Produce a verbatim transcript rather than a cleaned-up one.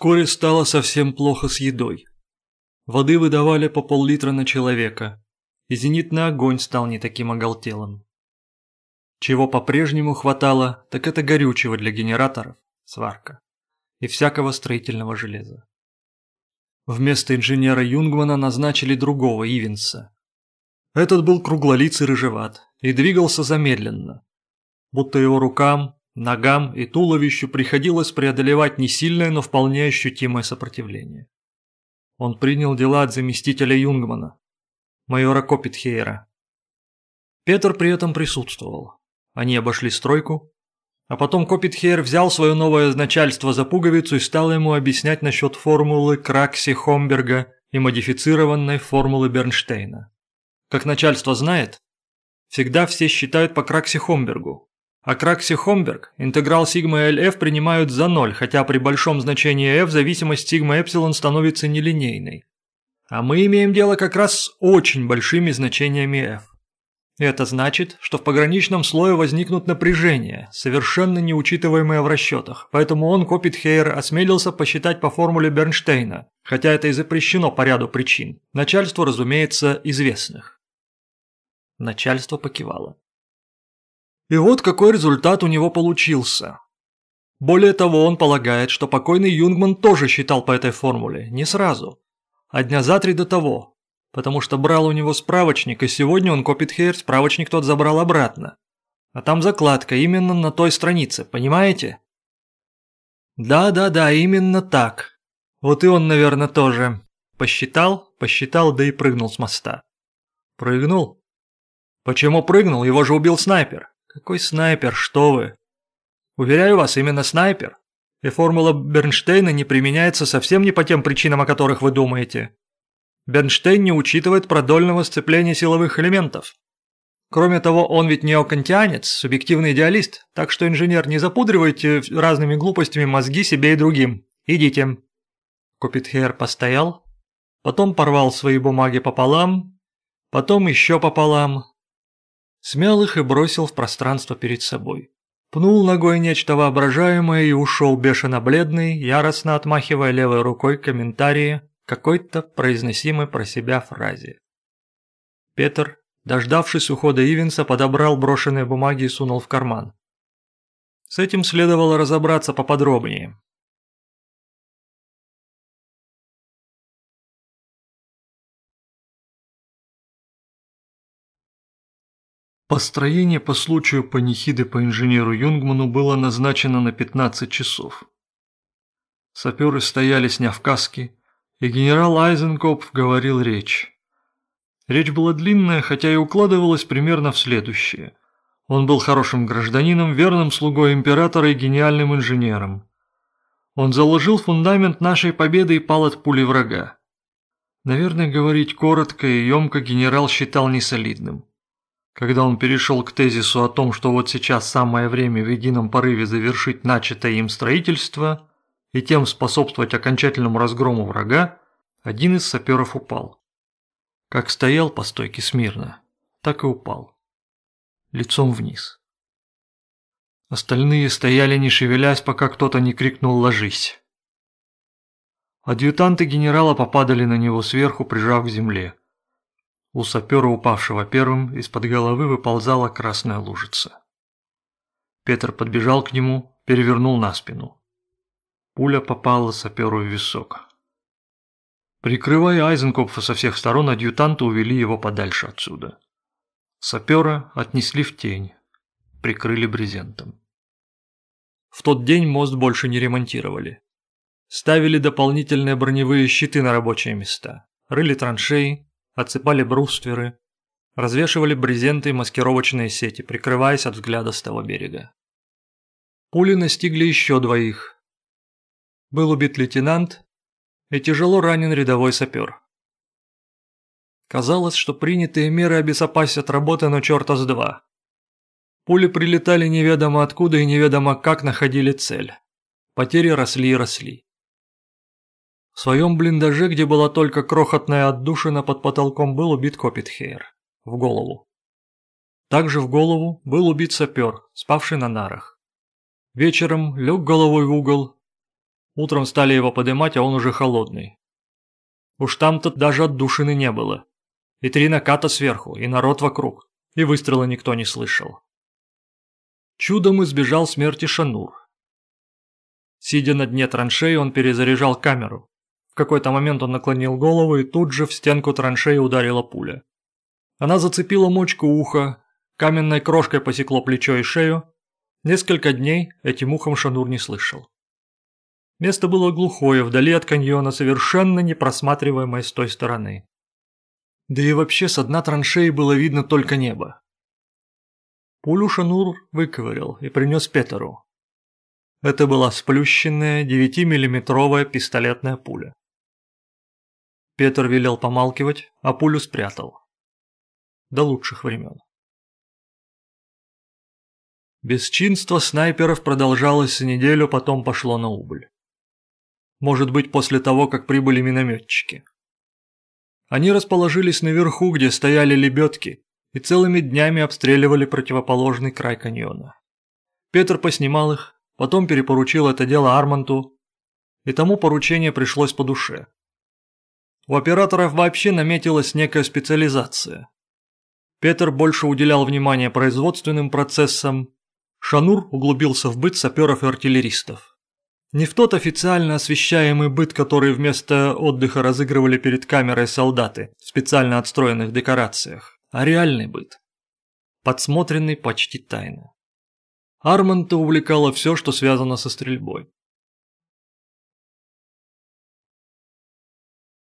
Вскоре стало совсем плохо с едой. Воды выдавали по пол-литра на человека, и зенитный огонь стал не таким оголтелым. Чего по-прежнему хватало, так это горючего для генераторов, сварка, и всякого строительного железа. Вместо инженера Юнгмана назначили другого, Ивенса. Этот был круглолицый рыжеват и двигался замедленно, будто его рукам, ногам и туловищу приходилось преодолевать не сильное, но вполне ощутимое сопротивление. Он принял дела от заместителя Юнгмана, майора Копитхейера. Петр при этом присутствовал. Они обошли стройку, а потом Копитхейер взял свое новое начальство за пуговицу и стал ему объяснять насчет формулы Кракси-Хомберга и модифицированной формулы Бернштейна. Как начальство знает, всегда все считают по Кракси-Хомбергу, а Кракси-Хомберг интеграл сигма-эл-эф принимают за ноль, хотя при большом значении f зависимость сигма-эпсилон становится нелинейной. А мы имеем дело как раз с очень большими значениями f. Это значит, что в пограничном слое возникнут напряжения, совершенно неучитываемые в расчетах, поэтому он, Копитхейер, осмелился посчитать по формуле Бернштейна, хотя это и запрещено по ряду причин, начальству, разумеется, известных. Начальство покивало. И вот какой результат у него получился. Более того, он полагает, что покойный Юнгман тоже считал по этой формуле, не сразу, а дня за три до того, потому что брал у него справочник, и сегодня он, Копитхейер, справочник тот забрал обратно. А там закладка именно на той странице, понимаете? Да-да-да, именно так. Вот и он, наверное, тоже. Посчитал, посчитал, да и прыгнул с моста. Прыгнул? Почему прыгнул? Его же убил снайпер. Какой снайпер, что вы? Уверяю вас, именно снайпер. И формула Бернштейна не применяется совсем не по тем причинам, о которых вы думаете. Бернштейн не учитывает продольного сцепления силовых элементов. Кроме того, он ведь неокантианец, субъективный идеалист, так что, инженер, не запудривайте разными глупостями мозги себе и другим. Идите. Копитхейер постоял, потом порвал свои бумаги пополам, потом еще пополам, смял их и бросил в пространство перед собой. Пнул ногой нечто воображаемое и ушел бешено бледный, яростно отмахивая левой рукой комментарии какой-то произносимой про себя фразе. Петр, дождавшись ухода Ивенса, подобрал брошенные бумаги и сунул в карман. С этим следовало разобраться поподробнее. Построение по случаю панихиды по инженеру Юнгману было назначено на пятнадцать часов. Саперы стояли, сняв каски, и генерал Айзенкопф говорил речь. Речь была длинная, хотя и укладывалась примерно в следующее. Он был хорошим гражданином, верным слугой императора и гениальным инженером. Он заложил фундамент нашей победы и пал от пули врага. Наверное, говорить коротко и емко генерал считал несолидным. Когда он перешел к тезису о том, что вот сейчас самое время в едином порыве завершить начатое им строительство и тем способствовать окончательному разгрому врага, один из саперов упал. Как стоял по стойке смирно, так и упал. Лицом вниз. Остальные стояли не шевелясь, пока кто-то не крикнул «Ложись!». Адъютанты генерала попадали на него сверху, прижав к земле. У сапера, упавшего первым, из-под головы выползала красная лужица. Петр подбежал к нему, перевернул на спину. Пуля попала саперу в висок. Прикрывая Айзенкопфа со всех сторон, адъютанты увели его подальше отсюда. Сапера отнесли в тень, прикрыли брезентом. В тот день мост больше не ремонтировали. Ставили дополнительные броневые щиты на рабочие места, рыли траншеи, отсыпали брустверы, развешивали брезенты и маскировочные сети, прикрываясь от взгляда с того берега. Пули настигли еще двоих. Был убит лейтенант и тяжело ранен рядовой сапер. Казалось, что принятые меры обезопасят работу, но черта с два. Пули прилетали неведомо откуда и неведомо как находили цель. Потери росли и росли. В своем блиндаже, где была только крохотная отдушина под потолком, был убит Копитхейер. В голову. Также в голову был убит сапер, спавший на нарах. Вечером лег головой в угол Утром стали его поднимать, а он уже холодный. Уж там-то даже отдушины не было. И три наката сверху, и народ вокруг, и выстрела никто не слышал. Чудом избежал смерти Шанур. Сидя на дне траншеи, он перезаряжал камеру. В какой-то момент он наклонил голову, и тут же в стенку траншеи ударила пуля. Она зацепила мочку уха, каменной крошкой посекло плечо и шею. Несколько дней этим ухом Шанур не слышал. Место было глухое, вдали от каньона, совершенно непросматриваемое с той стороны. Да и вообще с дна траншеи было видно только небо. Пулю Шанур выковырял и принес Петеру. Это была сплющенная девятимиллиметровая пистолетная пуля. Петр велел помалкивать, а пулю спрятал. До лучших времен. Бесчинство снайперов продолжалось неделю, потом пошло на убыль. Может быть, после того, как прибыли минометчики. Они расположились наверху, где стояли лебедки, и целыми днями обстреливали противоположный край каньона. Петр поснимал их, потом перепоручил это дело Арманту, и тому поручение пришлось по душе. У операторов вообще наметилась некая специализация. Петр больше уделял внимание производственным процессам, Шанур углубился в быт саперов и артиллеристов. Не в тот официально освещаемый быт, который вместо отдыха разыгрывали перед камерой солдаты в специально отстроенных декорациях, а реальный быт, подсмотренный почти тайно. Арманта увлекало все, что связано со стрельбой.